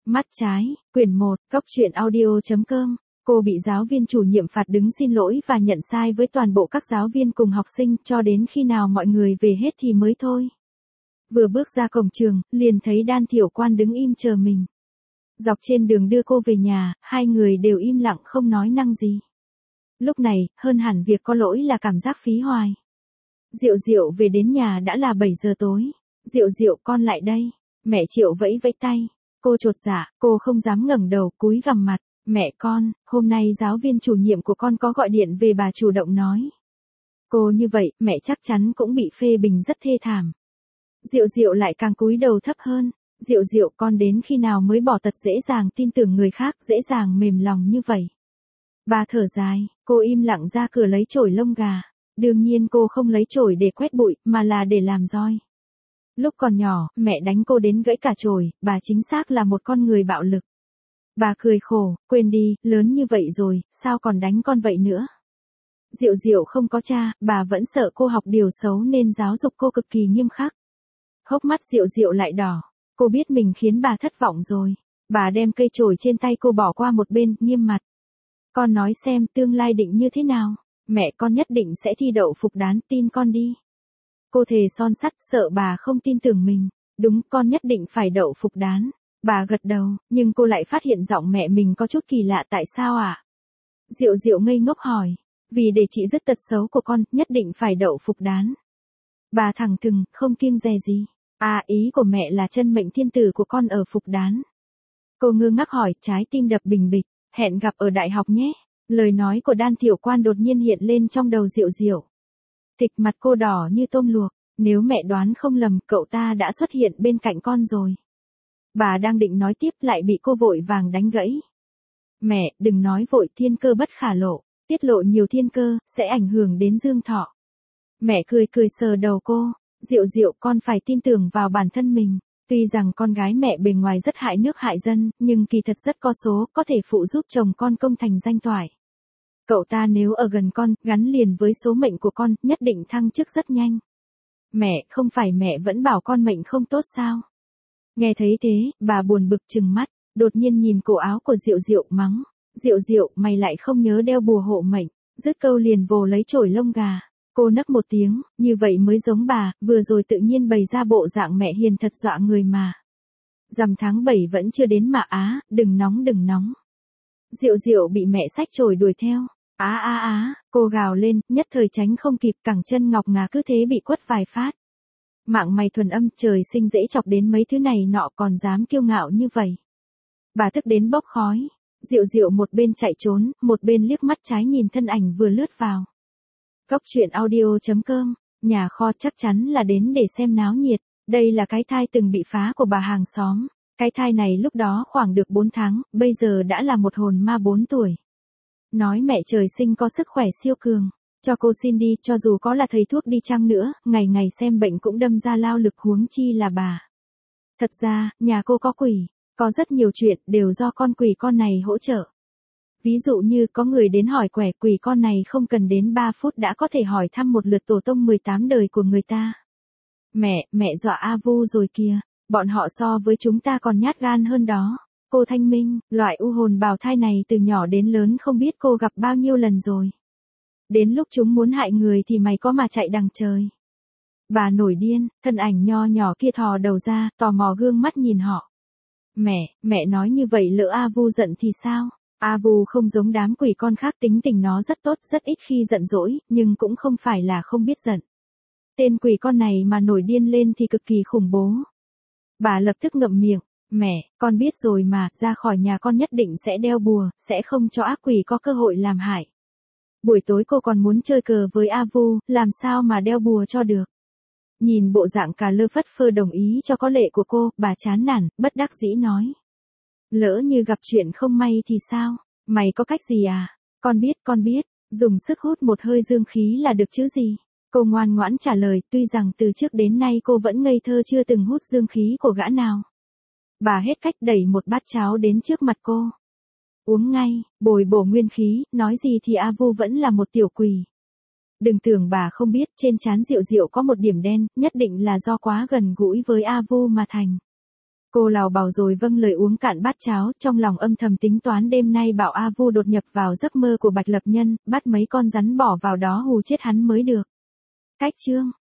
Mắt trái, quyển 1, Cốc truyện audio.com. Cô bị giáo viên chủ nhiệm phạt đứng xin lỗi và nhận sai với toàn bộ các giáo viên cùng học sinh cho đến khi nào mọi người về hết thì mới thôi. Vừa bước ra cổng trường, liền thấy Đan Thiểu Quan đứng im chờ mình. Dọc trên đường đưa cô về nhà, hai người đều im lặng không nói năng gì. Lúc này, hơn hẳn việc có lỗi là cảm giác phí hoài. Diệu Diệu về đến nhà đã là 7 giờ tối. Diệu Diệu con lại đây. Mẹ Triệu vẫy vẫy tay. Cô chột dạ, cô không dám ngẩng đầu, cúi gằm mặt. Mẹ con, hôm nay giáo viên chủ nhiệm của con có gọi điện về, bà chủ động nói. Cô như vậy, mẹ chắc chắn cũng bị phê bình rất thê thảm. Diệu Diệu lại càng cúi đầu thấp hơn. Diệu Diệu con đến khi nào mới bỏ tật dễ dàng tin tưởng người khác, dễ dàng mềm lòng như vậy. Bà thở dài, cô im lặng ra cửa lấy chổi lông gà. Đương nhiên cô không lấy chổi để quét bụi, mà là để làm roi. Lúc còn nhỏ, mẹ đánh cô đến gãy cả chổi, bà chính xác là một con người bạo lực. Bà cười khổ, quên đi, lớn như vậy rồi, sao còn đánh con vậy nữa. Diệu Diệu không có cha, bà vẫn sợ cô học điều xấu nên giáo dục cô cực kỳ nghiêm khắc. Hốc mắt Diệu Diệu lại đỏ, cô biết mình khiến bà thất vọng rồi. Bà đem cây chổi trên tay cô bỏ qua một bên, nghiêm mặt. Con nói xem tương lai định như thế nào, mẹ con nhất định sẽ thi đậu phục đán, tin con đi. Cô thề son sắt, sợ bà không tin tưởng mình. Đúng, con nhất định phải đậu phục đán. Bà gật đầu, nhưng cô lại phát hiện giọng mẹ mình có chút kỳ lạ, tại sao ạ? Diệu Diệu ngây ngốc hỏi. Vì để chị dứt tật xấu của con, nhất định phải đậu phục đán. Bà thẳng thừng, không kiêng dè gì. À, ý của mẹ là chân mệnh thiên tử của con ở phục đán. Cô ngơ ngác hỏi, trái tim đập bình bịch. Hẹn gặp ở đại học nhé. Lời nói của Đan Thiểu Quan đột nhiên hiện lên trong đầu Diệu Diệu. Thịt mặt cô đỏ như tôm luộc. Nếu mẹ đoán không lầm, cậu ta đã xuất hiện bên cạnh con rồi. Bà đang định nói tiếp lại bị cô vội vàng đánh gãy. Mẹ, đừng nói vội, thiên cơ bất khả lộ. Tiết lộ nhiều thiên cơ, sẽ ảnh hưởng đến dương thọ. Mẹ cười cười sờ đầu cô. Diệu Diệu, con phải tin tưởng vào bản thân mình. Tuy rằng con gái mẹ bề ngoài rất hại nước hại dân, nhưng kỳ thật rất có số, có thể phụ giúp chồng con công thành danh toại. Cậu ta nếu ở gần con, gắn liền với số mệnh của con, nhất định thăng chức rất nhanh. Mẹ, không phải mẹ vẫn bảo con mệnh không tốt sao? Nghe thấy thế, bà buồn bực trừng mắt, đột nhiên nhìn cổ áo của Diệu Diệu mắng. Diệu Diệu, mày lại không nhớ đeo bùa hộ mệnh. Dứt câu liền vồ lấy chổi lông gà. Cô nấc một tiếng, như vậy mới giống bà, vừa rồi tự nhiên bày ra bộ dạng mẹ hiền thật dọa người mà. Rằm tháng 7 vẫn chưa đến mà á, đừng nóng đừng nóng. Diệu Diệu bị mẹ xách chổi đuổi theo. Cô gào lên, nhất thời tránh không kịp, cẳng chân ngọc ngà cứ thế bị quất vài phát. Mạng mày thuần âm, trời sinh dễ chọc đến mấy thứ này nọ, còn dám kiêu ngạo như vậy. Bà tức đến bốc khói. Diệu Diệu một bên chạy trốn, một bên liếc mắt trái nhìn thân ảnh vừa lướt vào. Cốc truyện audio.com, nhà kho chắc chắn là đến để xem náo nhiệt. Đây là cái thai từng bị phá của bà hàng xóm. Cái thai này lúc đó khoảng được 4 tháng, bây giờ đã là một hồn ma 4 tuổi. Nói mẹ trời sinh có sức khỏe siêu cường. Cho cô xin đi, cho dù có là thầy thuốc đi chăng nữa, ngày ngày xem bệnh cũng đâm ra lao lực, huống chi là bà. Thật ra, nhà cô có quỷ. Có rất nhiều chuyện đều do con quỷ con này hỗ trợ. Ví dụ như có người đến hỏi quẻ, quỷ con này không cần đến 3 phút đã có thể hỏi thăm một lượt tổ tông 18 đời của người ta. Mẹ dọa A Vu rồi kìa, bọn họ so với chúng ta còn nhát gan hơn đó. Cô Thanh Minh, loại u hồn bào thai này từ nhỏ đến lớn không biết cô gặp bao nhiêu lần rồi. Đến lúc chúng muốn hại người thì mày có mà chạy đằng trời. Bà nổi điên, thân ảnh nho nhỏ kia thò đầu ra, tò mò gương mắt nhìn họ. Mẹ nói như vậy lỡ A Vu giận thì sao? A Vu không giống đám quỷ con khác, tính tình nó rất tốt, rất ít khi giận dỗi, nhưng cũng không phải là không biết giận. Tên quỷ con này mà nổi điên lên thì cực kỳ khủng bố. Bà lập tức ngậm miệng. Mẹ, con biết rồi mà, ra khỏi nhà con nhất định sẽ đeo bùa, sẽ không cho ác quỷ có cơ hội làm hại. Buổi tối cô còn muốn chơi cờ với A Vu, làm sao mà đeo bùa cho được. Nhìn bộ dạng cà lơ phất phơ đồng ý cho có lệ của cô, bà chán nản, bất đắc dĩ nói. Lỡ như gặp chuyện không may thì sao? Mày có cách gì à? Con biết, dùng sức hút một hơi dương khí là được chứ gì? Cô ngoan ngoãn trả lời, tuy rằng từ trước đến nay cô vẫn ngây thơ chưa từng hút dương khí của gã nào. Bà hết cách đẩy một bát cháo đến trước mặt cô. Uống ngay, bồi bổ nguyên khí, nói gì thì A Vu vẫn là một tiểu quỷ. Đừng tưởng bà không biết, trên trán Diệu Diệu có một điểm đen, nhất định là do quá gần gũi với A Vu mà thành. Cô lào bảo rồi vâng lời uống cạn bát cháo, trong lòng âm thầm tính toán đêm nay bảo A Vu đột nhập vào giấc mơ của Bạch Lập Nhân, bắt mấy con rắn bỏ vào đó hù chết hắn mới được. Cách chương